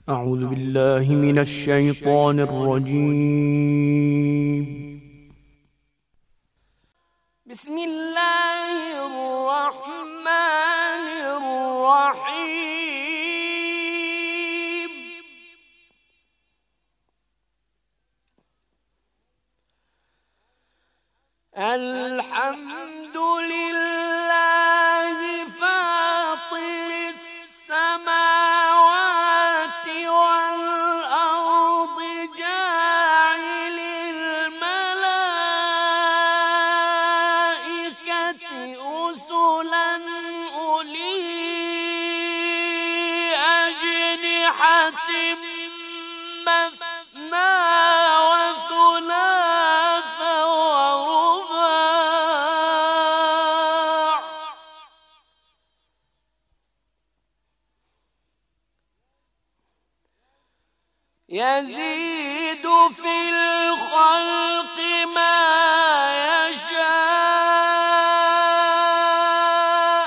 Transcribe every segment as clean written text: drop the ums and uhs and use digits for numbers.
أعوذ بالله من الشيطان الرجيم. بسم الله الرحمن الرحيم. الحمد لله فاطر السماوات والأرض جاعل الملائكة رسلا أولي أجنحة مثنى وثلاث ورباع يزيد في الخلق ما يشاء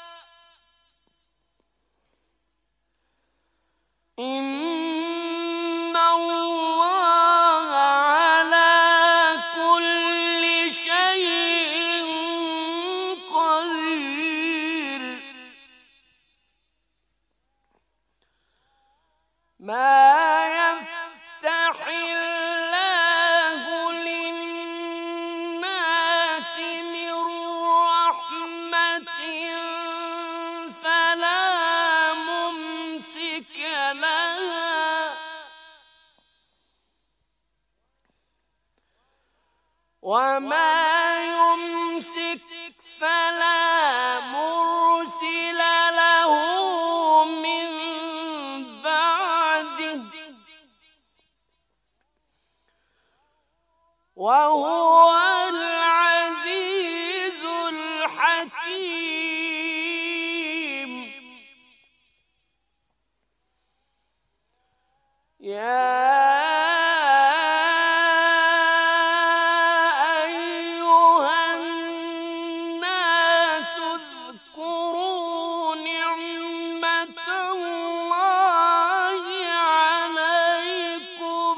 إن الله على كل شيء قدير. ما يفتح الله للناس من رحمة فلا ممسك لها وما يمسك فلا مرسل له من بعده وهو العزيز الحكيم. يا أيها الناس اذكروا نعمة الله عليكم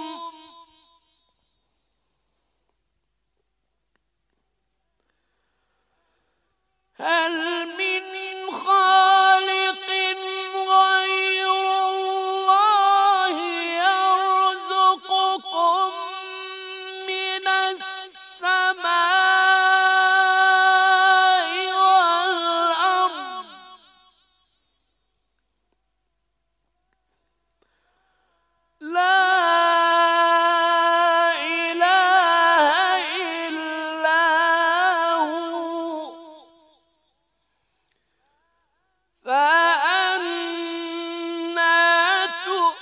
هل من خالق غير الله يرزقكم من السماء والأرض لا إله إلا هو فأنى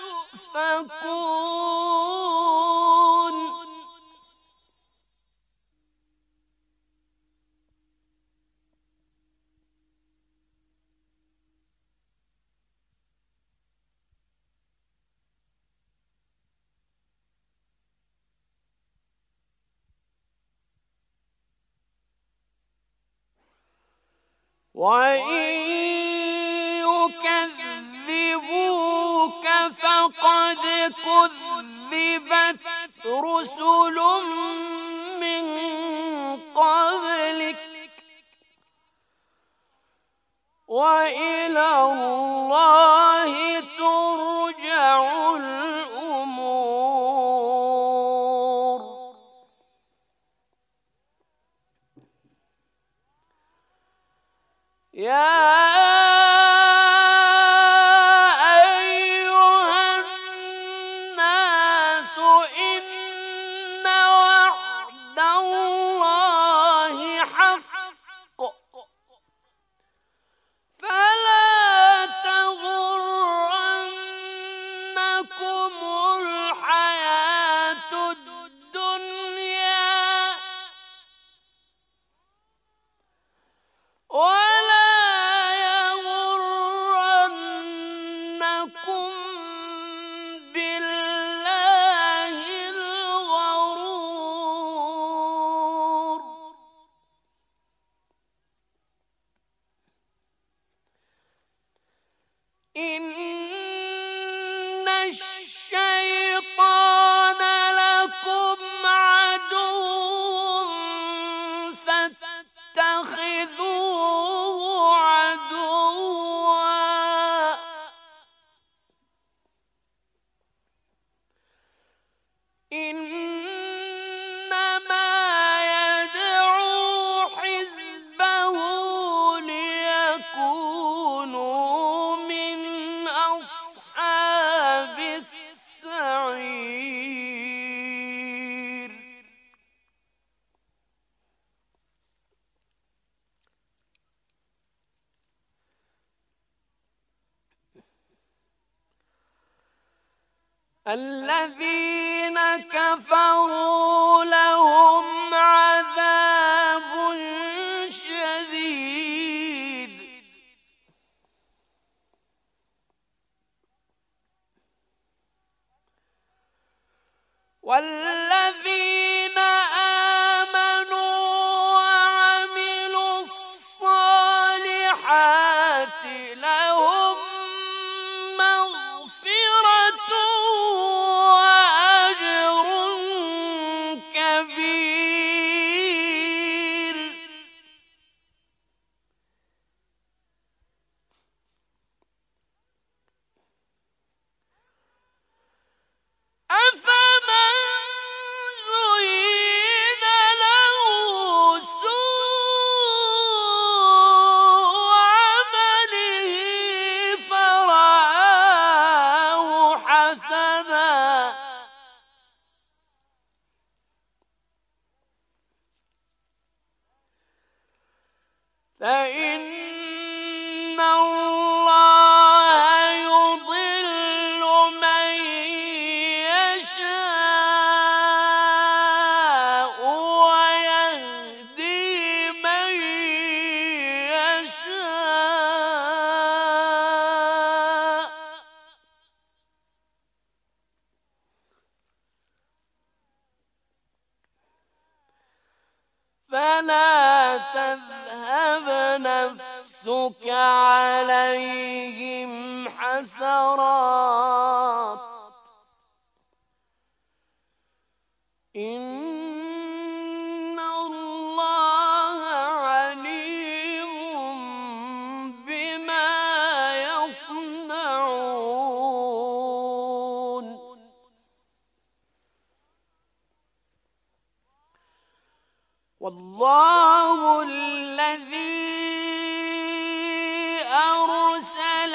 تؤفكون. وإن يكذبوك فقد كذبت رسل من قبلك وإلى الله ترجع الأمور. يا أيها الناس إن وعد الله حق فلا تغرنكم الحياة الدنيا ولا الشيطان لكم عدو فاتخذوه عدوا إنما يدعو حزبه ليكونوا من أصحاب السعير. الذين كفروا لهم عذاب شديد والذين آمنوا وعملوا الصالحات لهم مغفرة وأجر كبير. أفمن زين له سوء عمله فرآه حسنا فإن الله يضل من يشاء ويهدي من يشاء فلا تذهب نفسك عليهم حسرات إن الله عليم بما يصنعون. والله الذي أرسل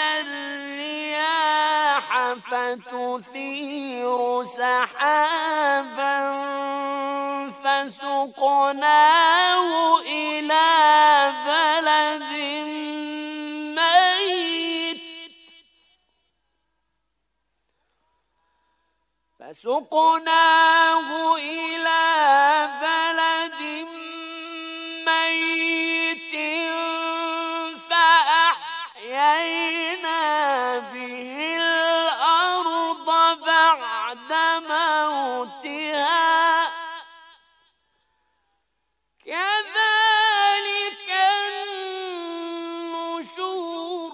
الرياح فتثير سحابا فسقناه إلى بلد ميت فأحيينا به الأرض بعد موتها كذلك النشور.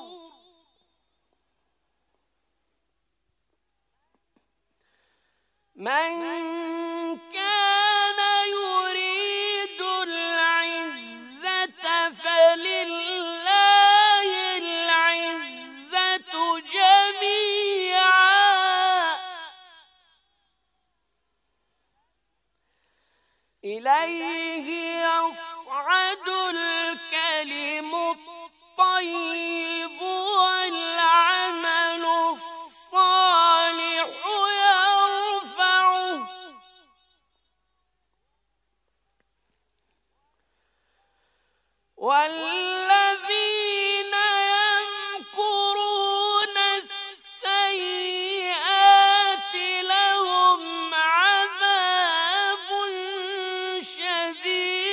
من كان يريد العزة فلله العزة جميعا إليه يصعد الكلم الطيب والعمل الصالح يرفعه والذين يمكرون السيئات لهم عذاب شديد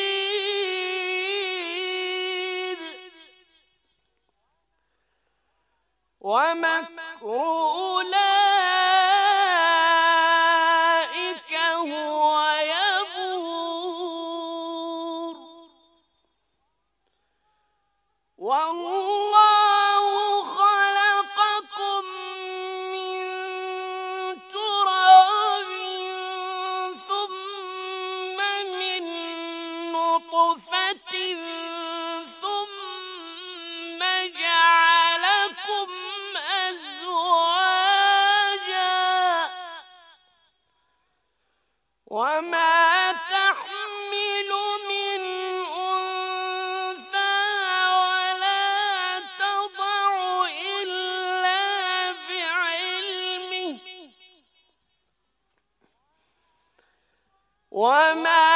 وما تحمل من أنثى ولا تضع إلا بعلمه وما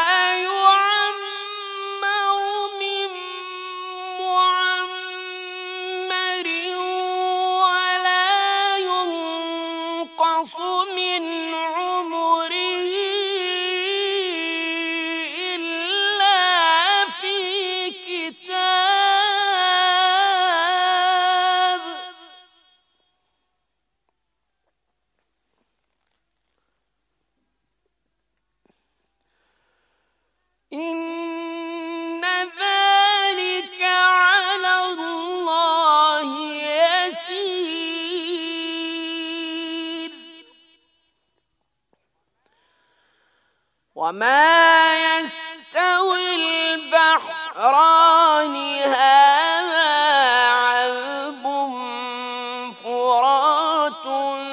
إن ذلك على الله يسير وما يستوي البحران هذا عذب فرات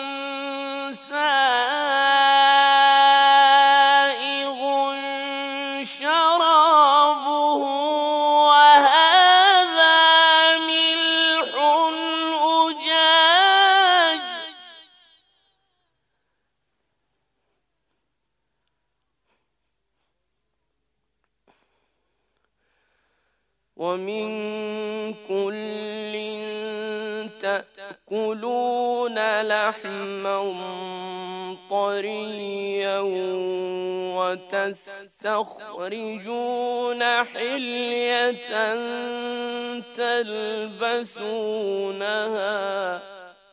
ومن كل تأكلون لحما طريا وتستخرجون حلية تلبسونها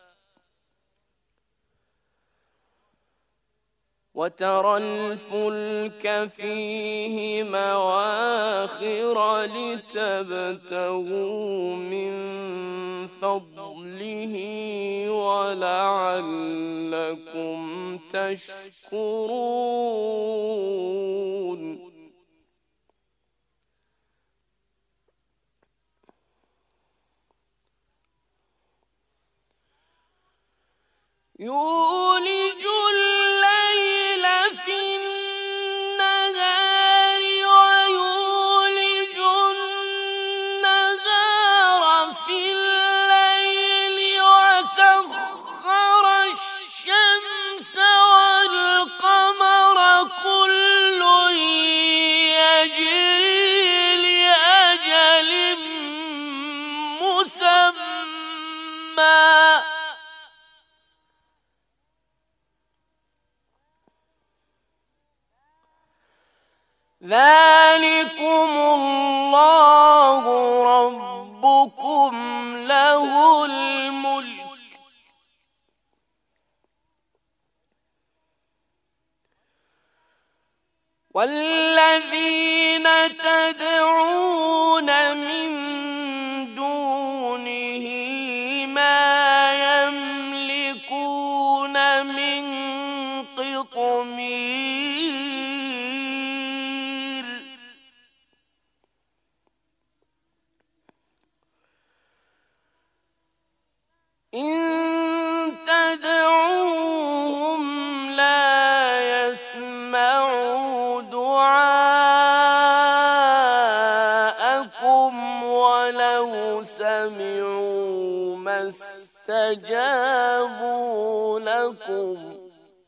وترى الفلك فيه مواخر لتبتغوا من فضله ولعلكم تشكرون يولج الليل في النهار ويولج النهار في الليل وسخر الشمس والقمر كل يجري لأجل مسمى ذلكم الله ربكم له الملك والذين تدعون من دونه ما يملكون من قطمير إن تدعوهم لا يسمعوا دعاءكم ولو سمعوا ما استجابوا لكم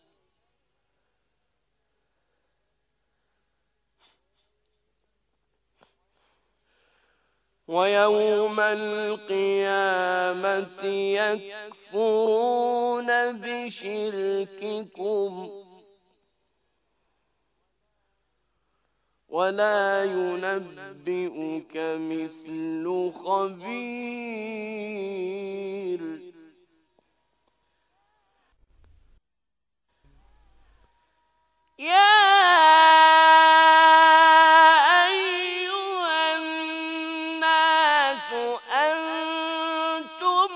ويوم القيامة يكفرون بشرككم ولا ينبئك مثل خبير يا أيها الناس أنتم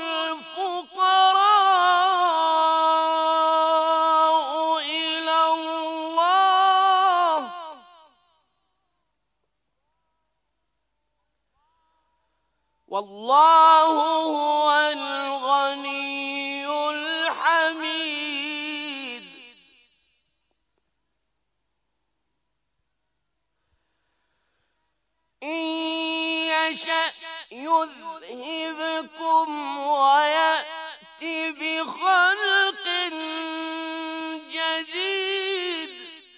الفقراء إلى الله والله هو الغني الحميد يشأ يذهبكم ويأت بخلق جديد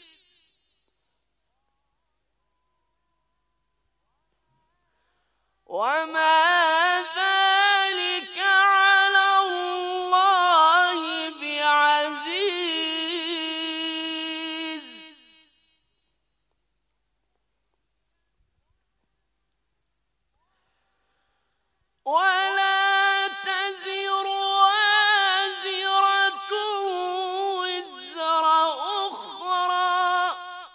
وما ذلك على الله بعزيز ولا تزر وازرة وزر أخرى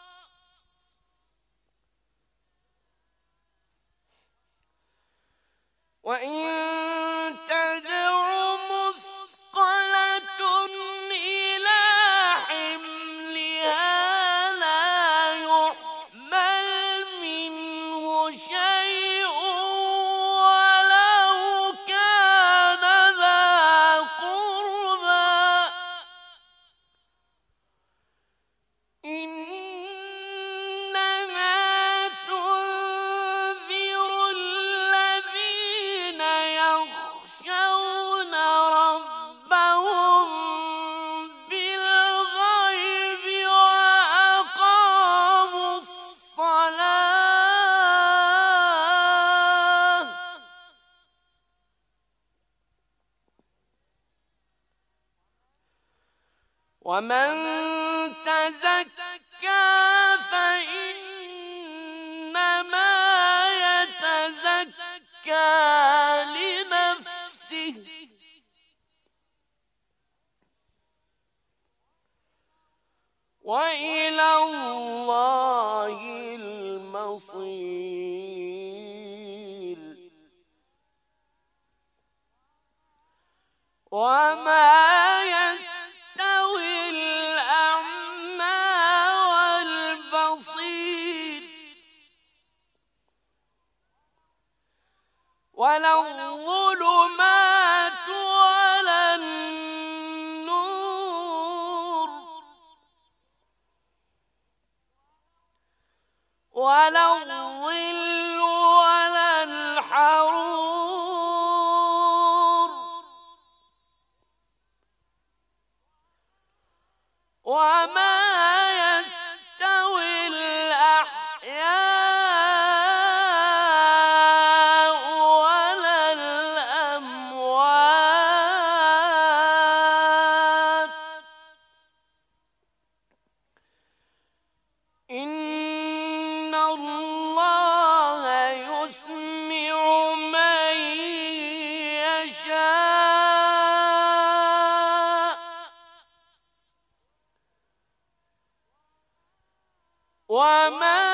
وإن تدع مثقلة إلى حملها لا يحمل منه شيء ولو كان ذا قربى إنما تنذر الذين يخشون ربهم بالغيب وأقاموا الصلاة ومن تزكى فإنما يتزكى لنفسه وإلى الله المصير وما يستوي الأعمى والبصير ولا الظلمات ولا النور ولا الظل ولا الحرور وما يستوي الأحياء ولا الأموات إن الله يسمع من يشاء وما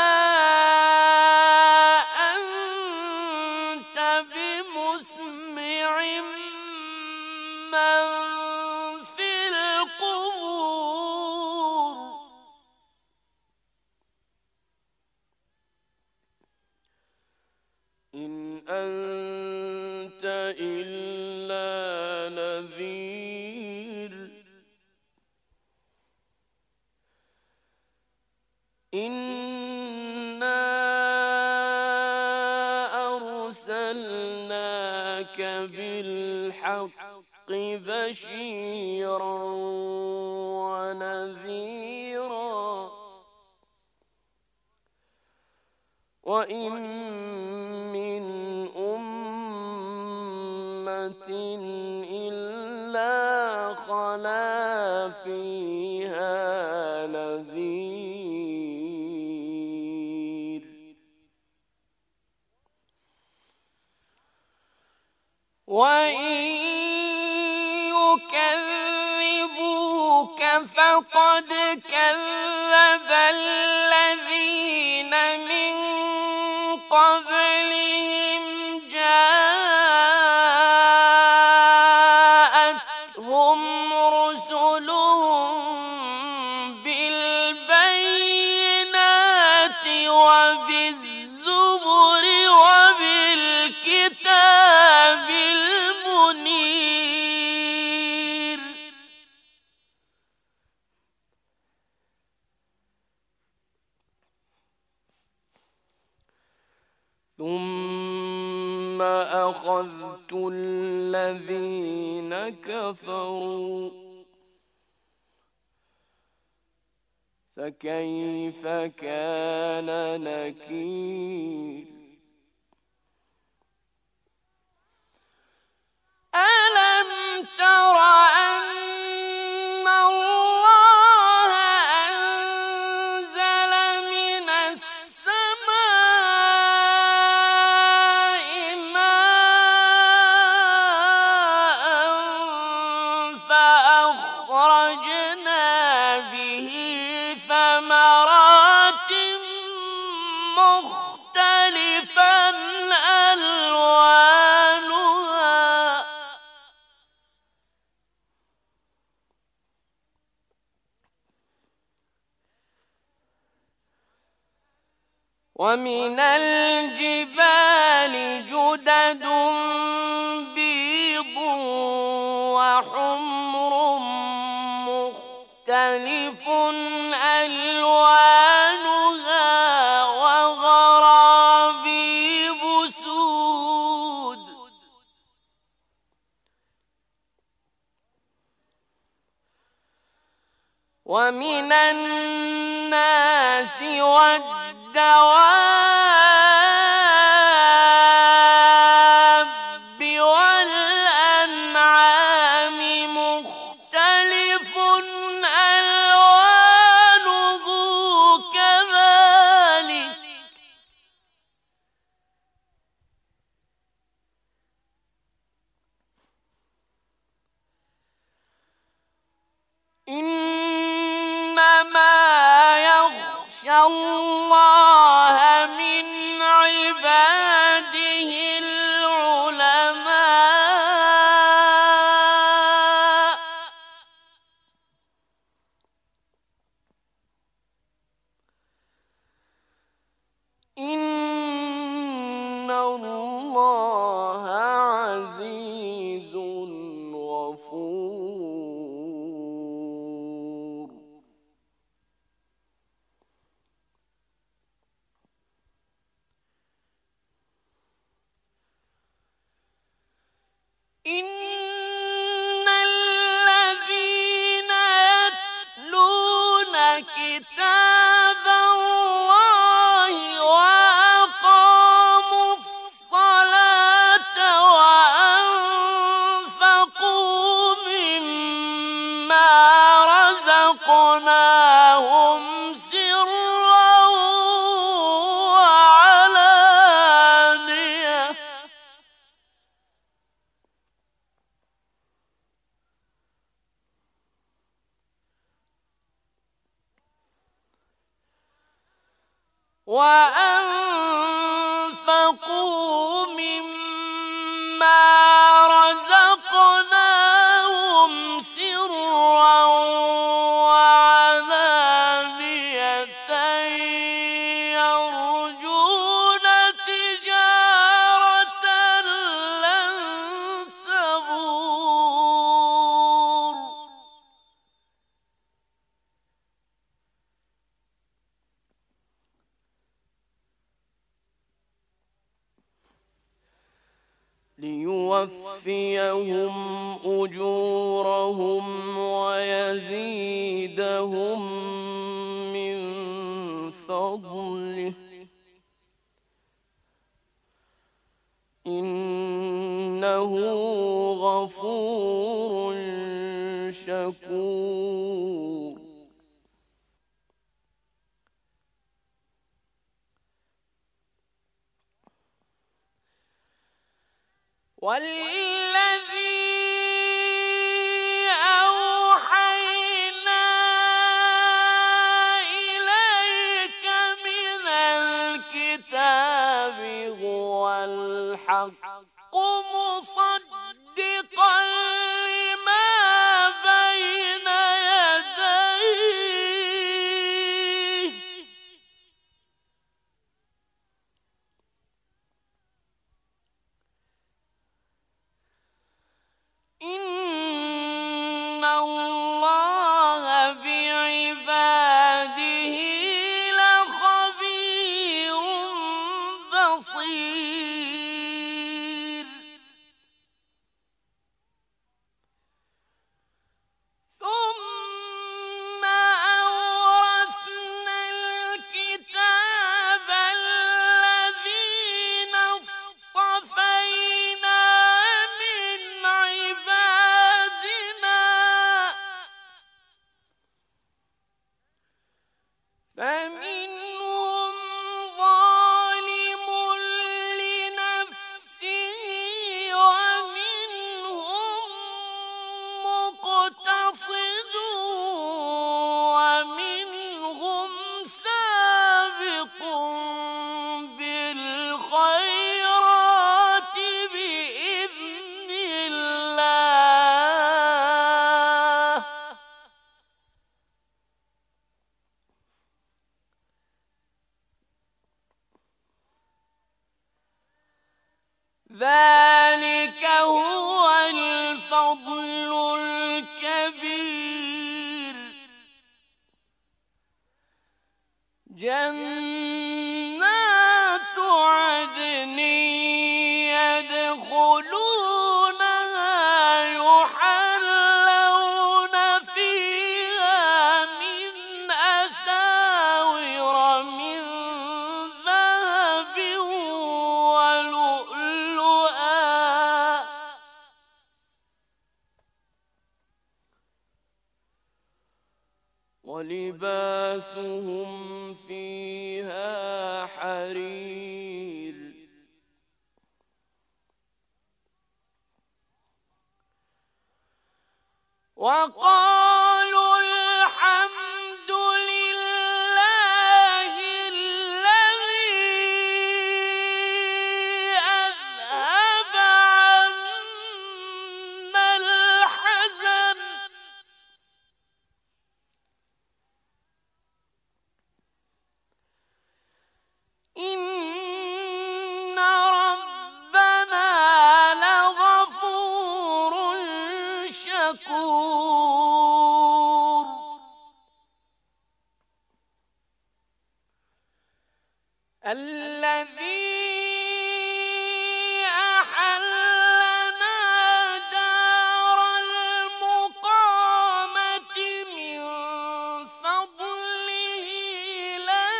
أنت بمسمع من في القبور إن أنت إلا نذير إنا أرسلناك بالحق بشيرا ونذيرا وإن من أمة إلا خلا فيها نذير وإن يكذبوك فقد كذب الذين من قبلهم جاءتهم رسلهم بالبينات وبالزبر وبالكتاب المنير ثم أخذت الذين كفروا فكيف كان نكير ألم تر أن الله أنزل من السماء ماء فأخرجنا به ثمرات مختلفا ألوانها ومن الجبال جدد بيض وحمر مختلف ألوانها وغرابيب سود ومن الناس والدواب والأنعام مختلف ألوانه كذلك إنما يخشى الله من عباده العلماء إن الله عزيز غفور إن الذين يتلون كتاب الله وأقاموا الصلاة وأنفقوا مما رزقناهم سرا وعلانية وأنفقوا مما رزقناهم سرا وعلانية يرجون تجارة لن تبور ليوفيهم أجورهم ويزيدهم من فضله إنه غفور شكور والذي أوحينا إليك من الكتاب هو الحق مصدقا لما بين يديه جنات عدن يدخلونها يحلون فيها من أساور من ذهب ولؤلؤا ولباسهم فيها حرير وقالوا الحمد لله الذي أذهب عنا الحزن إن ربنا لغفور شكور الذي أحلنا دار المقامة من فضله لا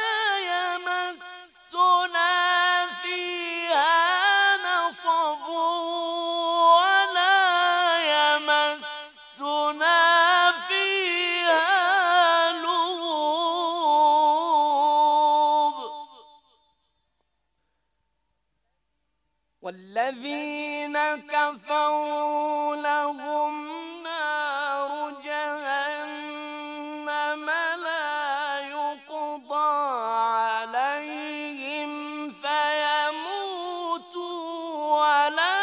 يمسنا فيها نصب ولا يمسنا فيها لغوب والذين كفروا لهم نار جهنم لا يقضى عليهم فيموتوا ولا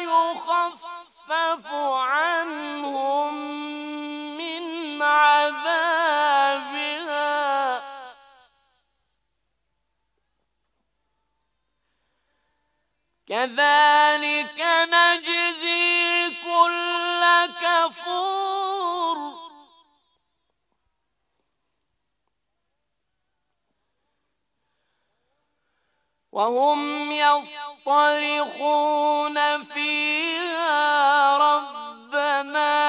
يخفف عنهم من عذابها كذلك نجزي كل كفور وهم يصطرخون فيها ربنا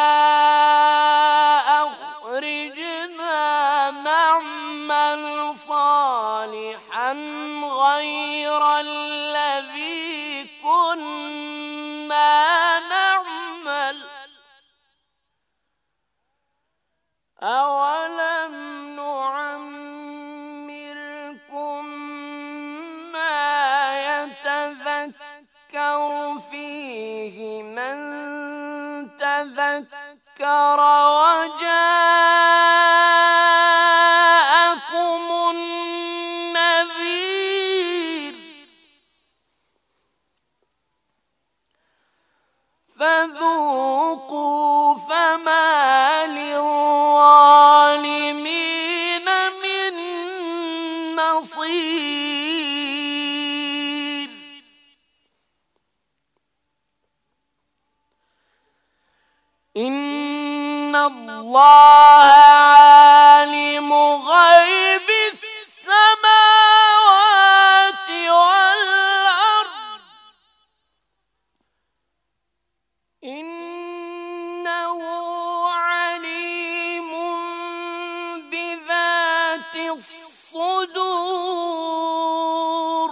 أخرجنا نعمل صالحا غير الذي كنا نعمل أولم نعمركم ما يتذكر فيه من تذكر وجاءكم النذير فذوقوا فما للظالمين من نصير إن الله عالم غيب السماوات والأرض إنه عليم بذات الصدور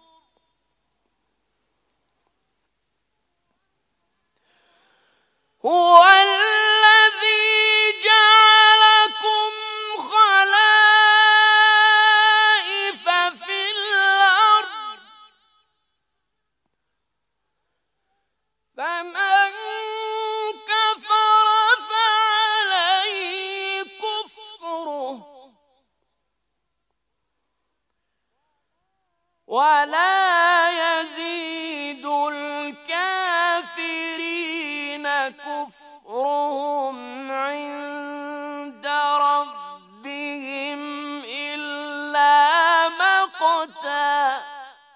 هو الذي جعلكم خلائف في الأرض فمن كفر فعليه كفره ولا يزيد الكافرين كفرهم عند ربهم إلا مقتا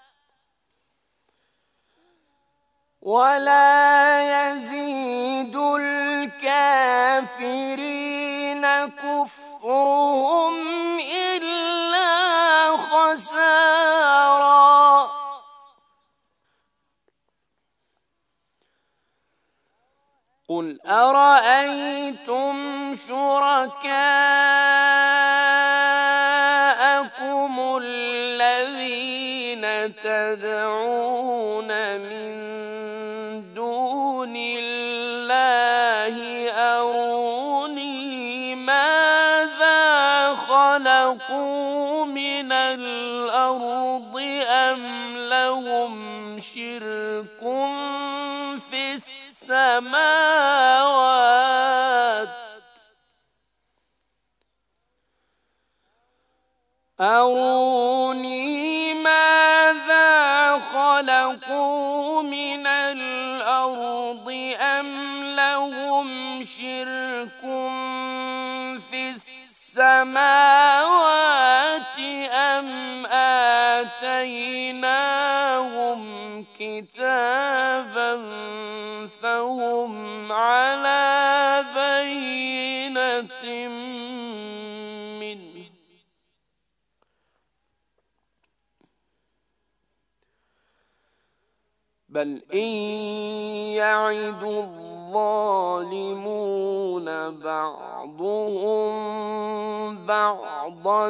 ولا يزيد الكافرين كفرهم إلا أرأيتم شركاءكم الذين تدعون من دون الله أروني ماذا خلقوا من الأرض أم لهم شرك في السماوات أروني ماذا خلقوا من الأرض أم لهم شرك في السماوات أم آتيناهم كتابا فهم على بينة منه بل إن يعد الظالمون بعضهم بعضا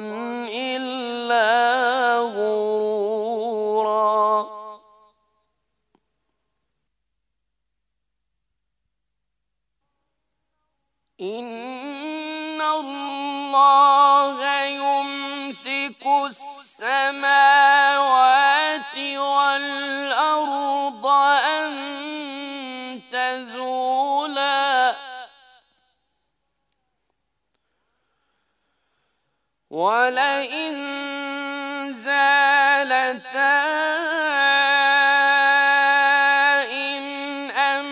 إلا غرورا إن الله يمسك السماوات والأرض أن تزولا ولئن زالتا إن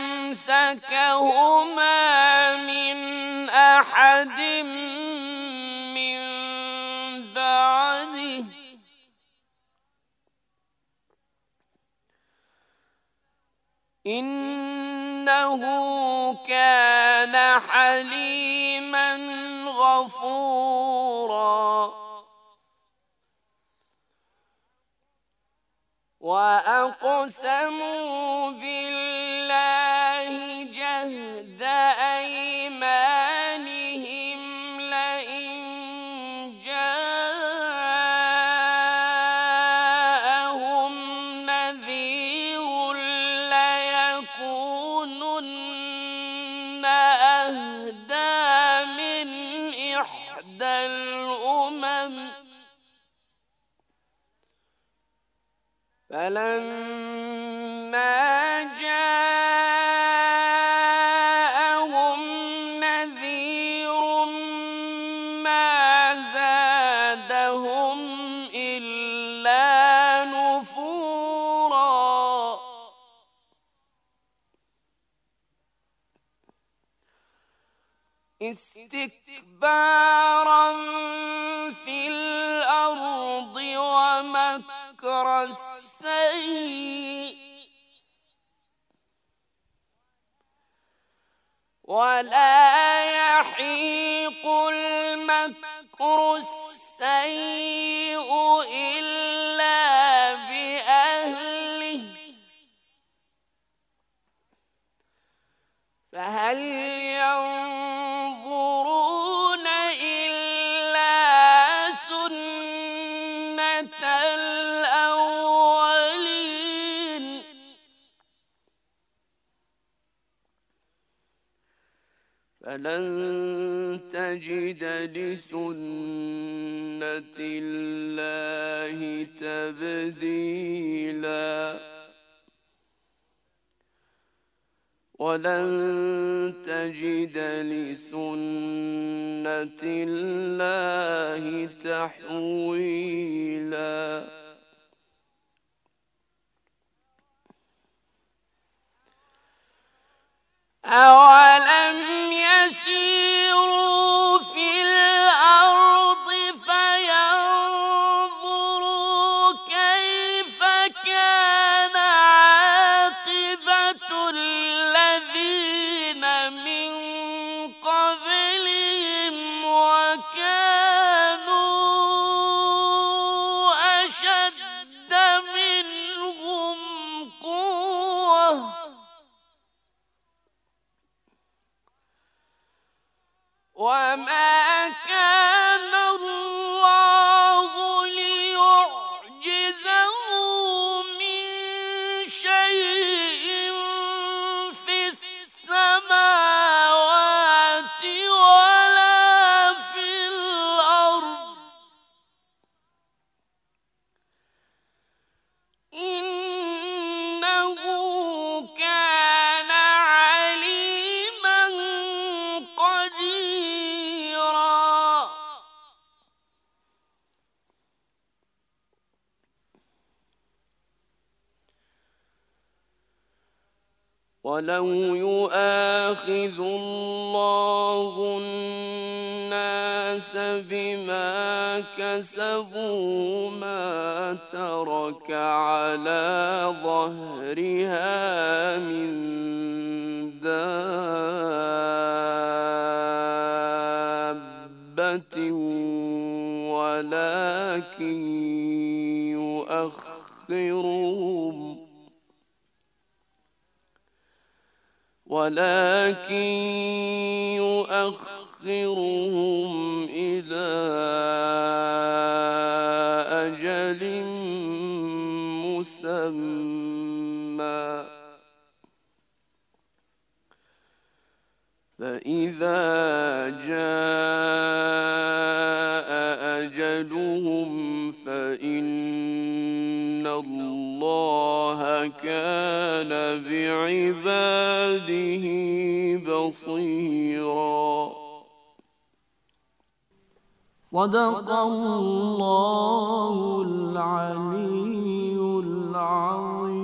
أمسكهما من أحد من بعده إنه كان حليما غفورا وأقسموا بالله جهد أيمانهم لئن جاءهم نذير ليكونن أهدى من إحدى الأمم فلما جاءهم نذير ما زادهم إلا نفورا استكبارا في الأرض ومكر السيء ولا يحيق المكر السيء إلا بأهله فهل ينظرون إلا سنة الأولين فلن تجد لسنة الله تبديلا ولن تجد لسنة الله تحويلا أولم يسيروا في الأرض فينظروا كيف كان عاقبة الذين من قبلهم وكانوا أشد منهم قوة وما كان الله ليعجزه من شيء في السماوات ولا في الأرض إنه كان عليما قديرا. ولو يؤاخذ الله الناس بما كسبوا ما ترك على ظهرها من دابة ولكن يؤخرهم إلى أجل مسمى فإذا جاء أجلهم فإن الله كان بعباده بصيرا. صدق الله العلي العظيم.